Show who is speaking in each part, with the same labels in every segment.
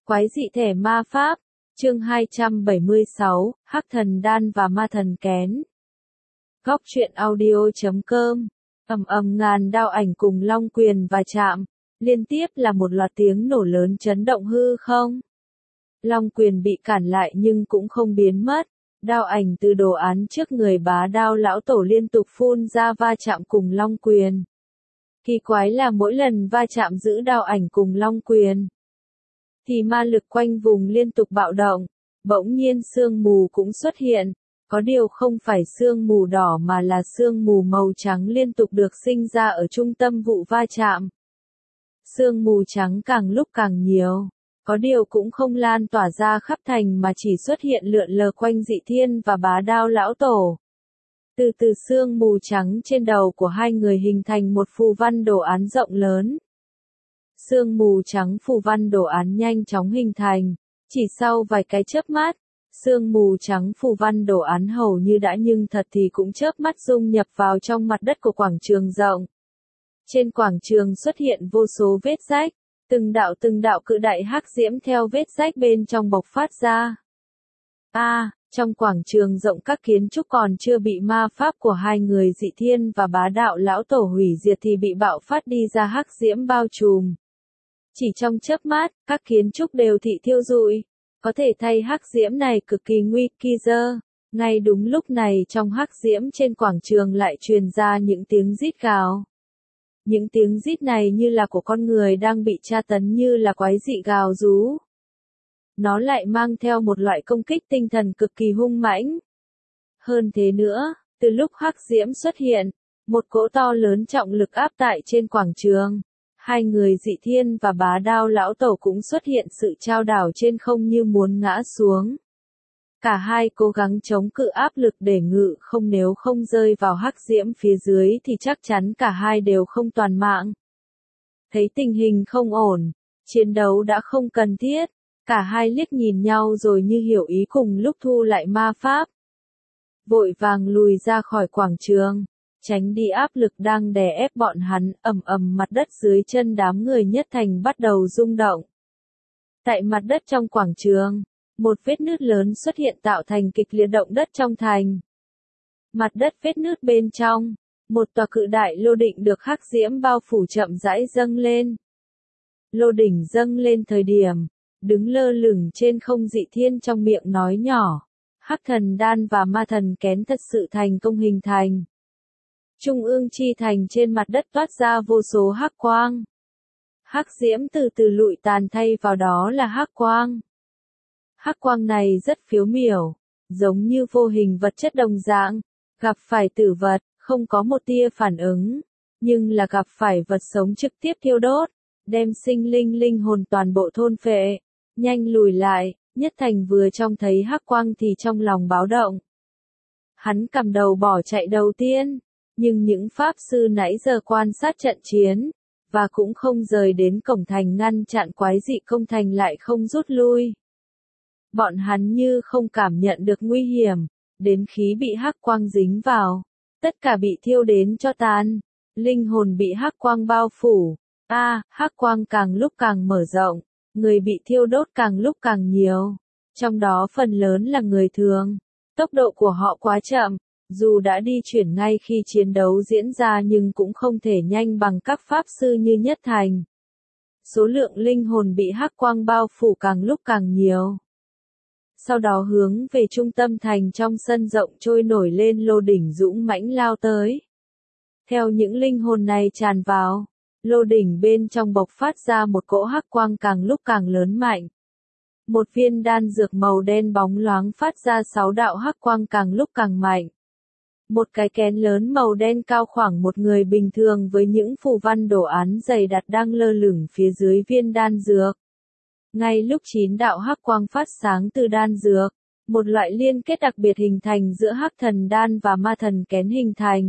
Speaker 1: Quái dị thể ma pháp, chương 276, Hắc thần đan và ma thần kén. Góc truyện audio.com. Ngàn đao ảnh cùng long quyền và chạm, liên tiếp là một loạt tiếng nổ lớn chấn động hư không. Long quyền bị cản lại nhưng cũng không biến mất, đao ảnh từ đồ án trước người Bá Đao lão tổ liên tục phun ra va chạm cùng long quyền. Kỳ quái là mỗi lần va chạm giữ đao ảnh cùng long quyền, thì ma lực quanh vùng liên tục bạo động, bỗng nhiên sương mù cũng xuất hiện, có điều không phải sương mù đỏ mà là sương mù màu trắng liên tục được sinh ra ở trung tâm vụ va chạm. Sương mù trắng càng lúc càng nhiều, có điều cũng không lan tỏa ra khắp thành mà chỉ xuất hiện lượn lờ quanh Dị Thiên và Bá Đao lão tổ. Từ từ sương mù trắng trên đầu của hai người hình thành một phù văn đồ án rộng lớn. Sương mù trắng phù văn đồ án nhanh chóng hình thành, chỉ sau vài cái chớp mắt, sương mù trắng phù văn đồ án hầu như đã nhưng thật thì cũng chớp mắt dung nhập vào trong mặt đất của quảng trường rộng. Trên quảng trường xuất hiện vô số vết rách, từng đạo cự đại hắc diễm theo vết rách bên trong bộc phát ra. Trong quảng trường rộng các kiến trúc còn chưa bị ma pháp của hai người Dị Thiên và Bá Đạo lão tổ hủy diệt thì bị bạo phát đi ra hắc diễm bao trùm. Chỉ trong chớp mắt, các kiến trúc đều thị thiêu rụi. Có thể thay hắc diễm này cực kỳ nguy cơ. Ngay đúng lúc này trong hắc diễm trên quảng trường lại truyền ra những tiếng rít gào. Những tiếng rít này như là của con người đang bị tra tấn, như là quái dị gào rú. Nó lại mang theo một loại công kích tinh thần cực kỳ hung mãnh. Hơn thế nữa, từ lúc hắc diễm xuất hiện, một cỗ to lớn trọng lực áp tại trên quảng trường. Hai người Dị Thiên và Bá Đao lão tổ cũng xuất hiện sự trao đảo trên không như muốn ngã xuống. Cả hai cố gắng chống cự áp lực để ngự không, nếu không rơi vào hắc diễm phía dưới thì chắc chắn cả hai đều không toàn mạng. Thấy tình hình không ổn, chiến đấu đã không cần thiết, cả hai liếc nhìn nhau rồi như hiểu ý cùng lúc thu lại ma pháp. Vội vàng lùi ra khỏi quảng trường, tránh đi áp lực đang đè ép bọn hắn. Mặt đất dưới chân đám người Nhất Thành bắt đầu rung động. Tại mặt đất trong quảng trường, một vết nứt lớn xuất hiện tạo thành kịch liệt động đất trong thành. Mặt đất vết nứt bên trong, một tòa cự đại lô đỉnh được hắc diễm bao phủ chậm rãi dâng lên. Lô đỉnh dâng lên thời điểm, đứng lơ lửng trên không Dị Thiên trong miệng nói nhỏ, hắc thần đan và ma thần kén thật sự thành công hình thành. Trung ương chi thành trên mặt đất toát ra vô số hắc quang. Hắc diễm từ từ lụi tàn, thay vào đó là hắc quang. Hắc quang này rất phiếu miểu, giống như vô hình vật chất đồng dạng, gặp phải tử vật, không có một tia phản ứng, nhưng là gặp phải vật sống trực tiếp thiêu đốt, đem sinh linh hồn toàn bộ thôn phệ. Nhanh lùi lại, Nhất Thành vừa trông thấy hắc quang thì trong lòng báo động. Hắn cầm đầu bỏ chạy đầu tiên, nhưng những pháp sư nãy giờ quan sát trận chiến, và cũng không rời đến cổng thành ngăn chặn quái dị công thành lại không rút lui. Bọn hắn như không cảm nhận được nguy hiểm, đến khí bị hắc quang dính vào, tất cả bị thiêu đến cho tàn, linh hồn bị hắc quang bao phủ. Hắc quang càng lúc càng mở rộng, người bị thiêu đốt càng lúc càng nhiều, trong đó phần lớn là người thường. Tốc độ của họ quá chậm, dù đã đi chuyển ngay khi chiến đấu diễn ra nhưng cũng không thể nhanh bằng các pháp sư như Nhất Thành. Số lượng linh hồn bị hắc quang bao phủ càng lúc càng nhiều. Sau đó hướng về trung tâm thành trong sân rộng trôi nổi lên lô đỉnh dũng mãnh lao tới. Theo những linh hồn này tràn vào, lô đỉnh bên trong bộc phát ra một cỗ hắc quang càng lúc càng lớn mạnh. Một viên đan dược màu đen bóng loáng phát ra 6 đạo hắc quang càng lúc càng mạnh. Một cái kén lớn màu đen cao khoảng một người bình thường với những phù văn đồ án dày đặc đang lơ lửng phía dưới viên đan dược. Ngay lúc 9 đạo hắc quang phát sáng từ đan dược, một loại liên kết đặc biệt hình thành giữa hắc thần đan và ma thần kén hình thành.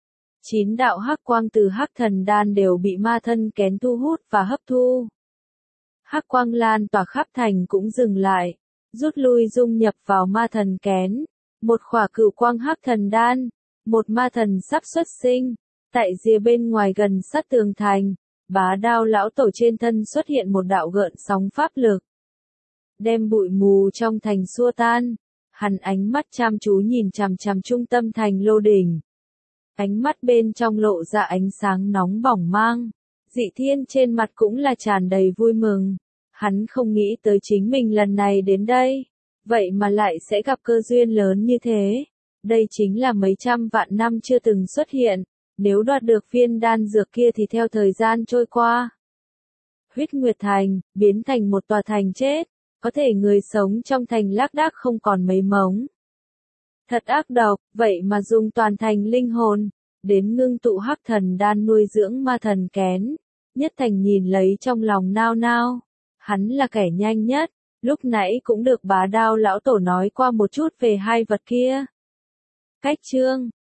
Speaker 1: 9 đạo hắc quang từ hắc thần đan đều bị ma thần kén thu hút và hấp thu. Hắc quang lan tỏa khắp thành cũng dừng lại, rút lui dung nhập vào ma thần kén. Một khỏa cửu quang hắc thần đan, một ma thần sắp xuất sinh. Tại rìa bên ngoài gần sát tường thành, Bá Đao lão tổ trên thân xuất hiện một đạo gợn sóng pháp lực. đem bụi mù trong thành xua tan. Hắn ánh mắt chăm chú nhìn chằm chằm trung tâm thành lô đỉnh. Ánh mắt bên trong lộ ra ánh sáng nóng bỏng mang. Dị Thiên trên mặt cũng là tràn đầy vui mừng. Hắn không nghĩ tới chính mình lần này đến đây. Vậy mà lại sẽ gặp cơ duyên lớn như thế. Đây chính là mấy trăm vạn năm chưa từng xuất hiện. Nếu đoạt được viên đan dược kia thì theo thời gian trôi qua. Huyết Nguyệt Thành, biến thành một tòa thành chết. Có thể người sống trong thành lác đác không còn mấy mống. Thật ác độc, vậy mà dùng toàn thành linh hồn. Đến ngưng tụ hắc thần đan nuôi dưỡng ma thần kén. Nhất Thành nhìn lấy trong lòng nao nao. Hắn là kẻ nhanh nhất. Lúc nãy cũng được Bá Đao lão tổ nói qua một chút về hai vật kia. Cách chương